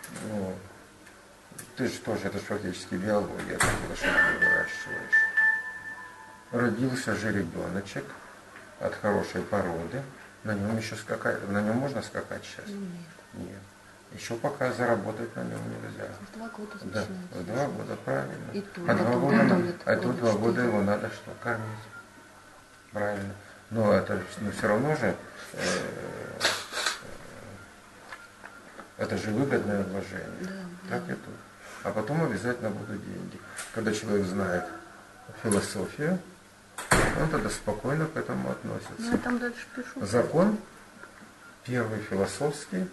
Ну, ты же тоже, это же фактически биология, ты лошадей выращиваешь. Родился же ребеночек от хорошей породы, на нем еще скакать, на нем можно скакать сейчас? Нет. Нет. Еще пока заработать на нем нельзя. В 2 года Да, начинается. в 2 года, правильно. И то, А 2 года, готовят тут 2 года его надо что? Кормить. Правильно. Но это все равно же это же выгодное вложение. Да, так и тут. А потом обязательно будут деньги. Когда человек знает философию, он тогда спокойно к этому относится. Ну, я там дальше пишу. Закон первый философский,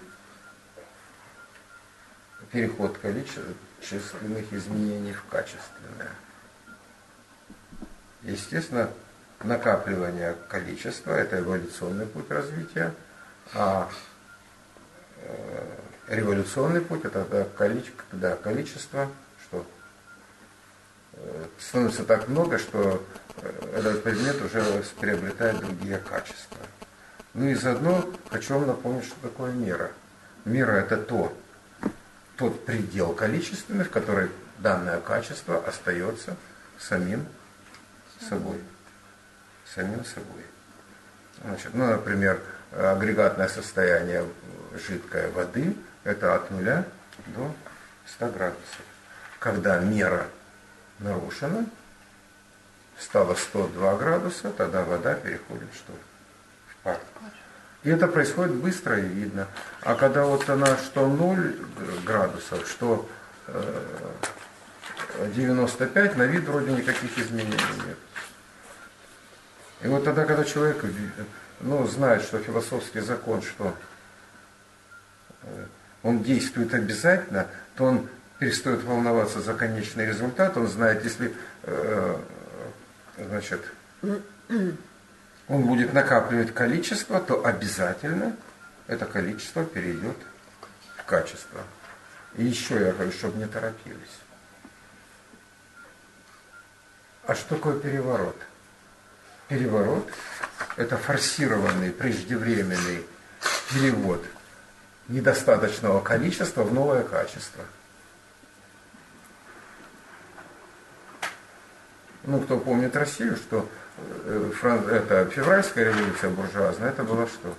переход количественных изменений в качественное. Естественно, накапливание количества – это эволюционный путь развития, а революционный путь – это когда количество, что становится так много, что этот предмет уже приобретает другие качества. Ну и заодно хочу вам напомнить, что такое мера. Мера – это тот предел количественный, в который данное качество остается самим собой. Самим собой. Значит, ну, например, агрегатное состояние жидкой воды – это от 0 до 100 градусов. Когда мера нарушена, стало 102 градуса, тогда вода переходит что? В пар. И это происходит быстро и видно. А когда вот она что 0 градусов, что 95, на вид вроде никаких изменений нет. И вот тогда, когда человек знает, что философский закон, что он действует обязательно, то он перестает волноваться за конечный результат. Он знает, если он будет накапливать количество, то обязательно это количество перейдет в качество. И еще я говорю, чтобы не торопились. А что такое переворот? Переворот – это форсированный, преждевременный перевод недостаточного количества в новое качество. Ну, кто помнит Россию, что это февральская революция буржуазная, это было что?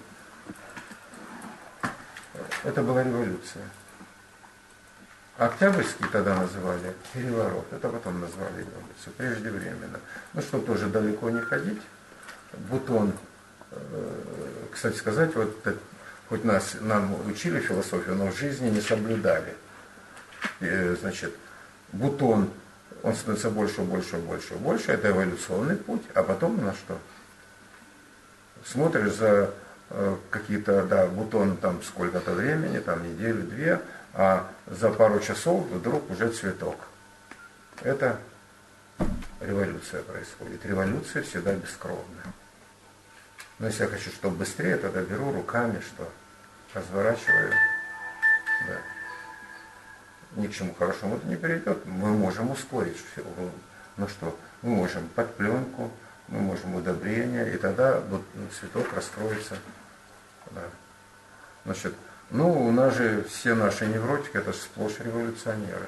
Это была революция. Октябрьский тогда называли переворот, это потом назвали революцию, преждевременно. Ну, чтобы тоже далеко не ходить, Бутон, кстати сказать, вот хоть нам учили философию, но в жизни не соблюдали. Значит, Бутон, он становится больше, больше, больше, больше, это эволюционный путь, а потом на что? Смотришь за какие-то, бутон там сколько-то времени, там неделю-две, а за пару часов вдруг уже цветок. Это революция происходит. Революция всегда бескровная. Но если я хочу, чтобы быстрее, тогда беру руками, что разворачиваю. Да. Ни к чему хорошему это не приведет. Мы можем ускорить все. Ну что, мы можем под пленку, мы можем удобрение, и тогда цветок раскроется. Да. Значит, у нас же все наши невротики, это сплошь революционеры.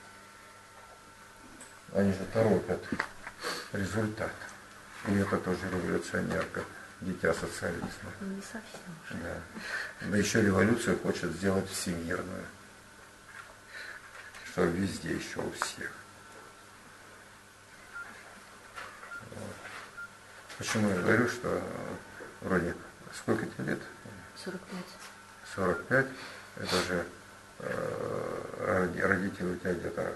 Они же торопят результат. И это тоже революционерка, дитя социализма. Не совсем. Да. Да еще революцию хочет сделать всемирную. Что везде еще у всех. Вот. Почему я говорю, что вроде сколько тебе лет? 45. 45, это же родители у тебя где-то,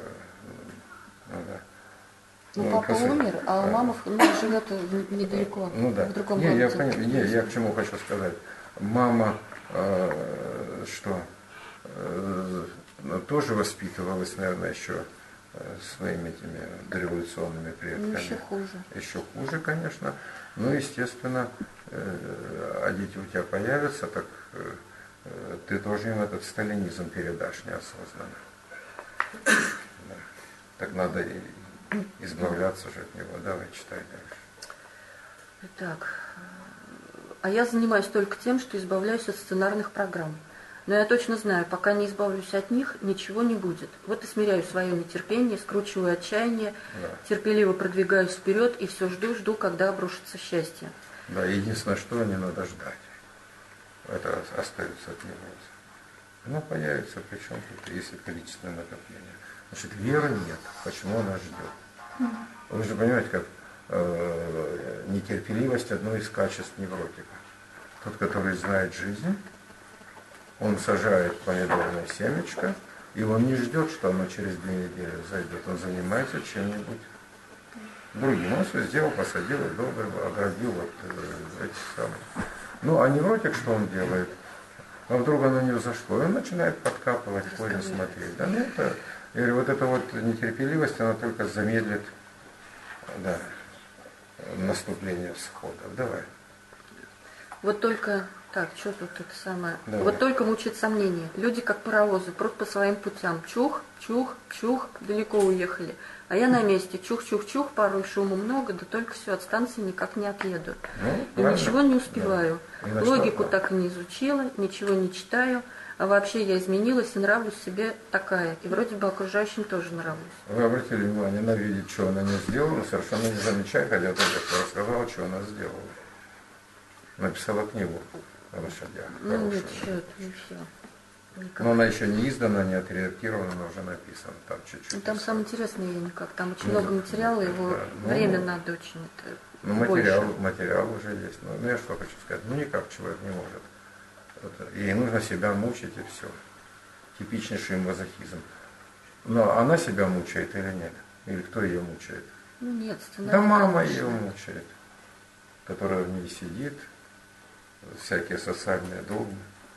Папа умер, а мама живет недалеко, в другом городе. Я к чему хочу сказать. Мама тоже воспитывалась, наверное, еще своими этими дореволюционными предками. Еще хуже. Еще хуже, конечно. Но, естественно, а дети у тебя появятся, так ты тоже им этот сталинизм передашь неосознанно. Да. Так надо избавляться же от него. Давай, читай дальше. Итак, а я занимаюсь только тем, что избавляюсь от сценарных программ. Но я точно знаю, пока не избавлюсь от них, ничего не будет. Вот и смиряю свое нетерпение, скручиваю отчаяние, терпеливо продвигаюсь вперед и все жду, когда обрушится счастье. Да, единственное, что не надо ждать. Это остается от невроза. Оно появится, причем тут, если количественное накопление. Значит, веры нет. Почему она ждет? Вы же понимаете, как нетерпеливость одно из качеств невротика. Тот, который знает жизнь, он сажает помидорное семечко, и он не ждет, что оно через 2 недели зайдет. Он занимается чем-нибудь другим. Он все сделал, посадил, долго оградил вот эти самые. Ну, а невротик что он делает? А вдруг оно не взошло, и он начинает подкапывать, корень смотреть. Да, ну это, я говорю, вот эта вот нетерпеливость, она только замедлит, да, наступление всходов. Давай. Вот только, так, что тут это самое? Давай. Вот только мучает сомнение. Люди, как паровозы, прут по своим путям. Чух, чух, чух, далеко уехали. А я на месте. Чух, чух, чух, порой шума много, да только все, от станции никак не отъеду. И ничего не успеваю. Да. Логику так и не изучила, ничего не читаю. А вообще я изменилась и нравлюсь себе такая. И вроде бы окружающим тоже нравлюсь. Вы обратили внимание, она видит, что она не сделала, совершенно не замечая, хотя только что рассказала, что она сделала. Написала книгу о лошадях. Ну нет, еще это не все. Никак. Но она еще не издана, не отредактирована, но уже написана. Там чуть-чуть. Ну, там самое интересное я никак. Там очень много материала, его время надо очень. Это ну, материал уже есть. Ну, я что хочу сказать. Ну, никак человек не может. Ей нужно себя мучить и все. Типичнейший мазохизм. Но она себя мучает или нет? Или кто ее мучает? Ну нет, да мама ее мучает, которая в ней сидит, всякие социальные догмы.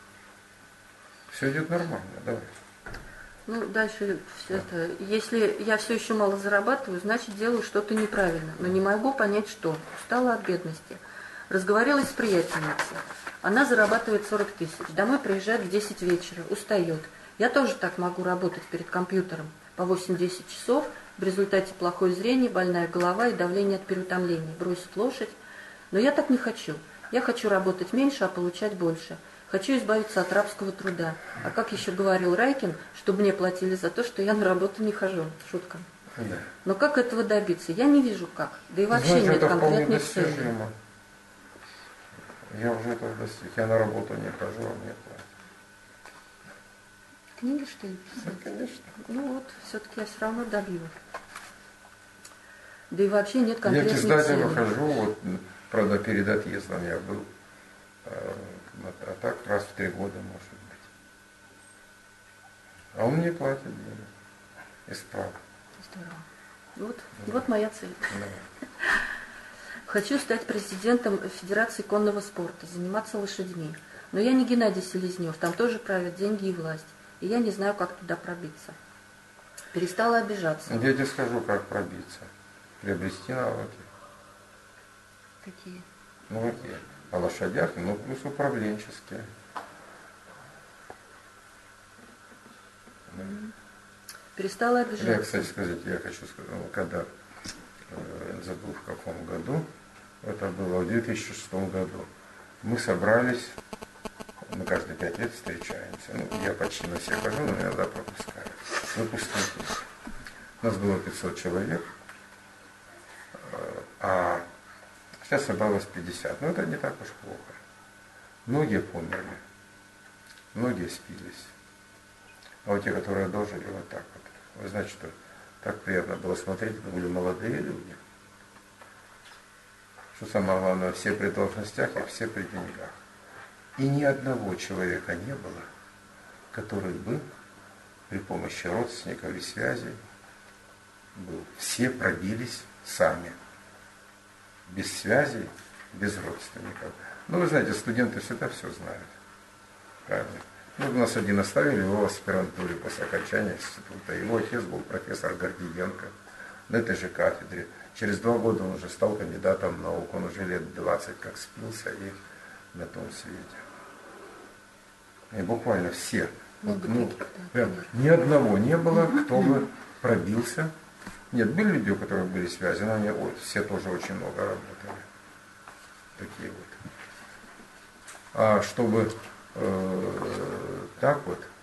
Все идет нормально, давай. Ну, дальше все это. Если я все еще мало зарабатываю, значит делаю что-то неправильно, но не могу понять, что. Устала от бедности. Разговорилась с приятельницей. Она зарабатывает 40 000. Домой приезжает в 10 вечера, устает. Я тоже так могу работать перед компьютером по 8-10 часов. В результате плохое зрение, больная голова и давление от переутомления. Бросить лошадь. Но я так не хочу. Я хочу работать меньше, а получать больше. Хочу избавиться от рабского труда. А как еще говорил Райкин, чтобы мне платили за то, что я на работу не хожу. Шутка. Да. Но как этого добиться? Я не вижу как. Да и вообще знаете, нет конкретной цели. Я уже этого достиг. Я на работу не хожу, а мне платят. Книги, что ли, писать? Ну, конечно. Ну вот, все-таки я все равно добью. Да и вообще нет конкретной цели. Я к издателю хожу, вот, правда, перед отъездом я был. А так раз в 3 года, может быть. А он мне платит денег. Исправно. Здорово. Вот моя цель. Да. Хочу стать президентом Федерации конного спорта, заниматься лошадьми. Но я не Геннадий Селезнев, там тоже правят деньги и власть. И я не знаю, как туда пробиться. Перестала обижаться. Я тебе скажу, как пробиться. Приобрести навыки. Какие? Ну какие? О лошадях, ну плюс управленческие. Перестала обижаться. Я, кстати сказать, я хочу сказать, когда, забыл в каком году, это было в 2006 году, мы собрались, мы каждые 5 лет встречаемся, ну, я почти на все хожу, но иногда пропускаю, выпускники. У нас было 500 человек, а сейчас собралось 50, но это не так уж плохо. Многие померли, многие спились. А вот те, которые дожили, вот так вот. Вы знаете, что так приятно было смотреть, это были молодые люди. Что самое главное, все при должностях и все при деньгах. И ни одного человека не было, который бы при помощи родственников и связей был. Все пробились сами. Без связей, без родственников. Ну, вы знаете, студенты всегда все знают. Правильно? Ну, нас один оставили его в аспирантуре после окончания института. Его отец был профессор Гордиенко на этой же кафедре. Через 2 года он уже стал кандидатом наук. Он уже лет 20 как спился и на том свете. И буквально все. Прям, ни одного не было, кто бы пробился. Нет, были люди, у которых были связи, но они все тоже очень много работали. Такие вот. А чтобы так вот.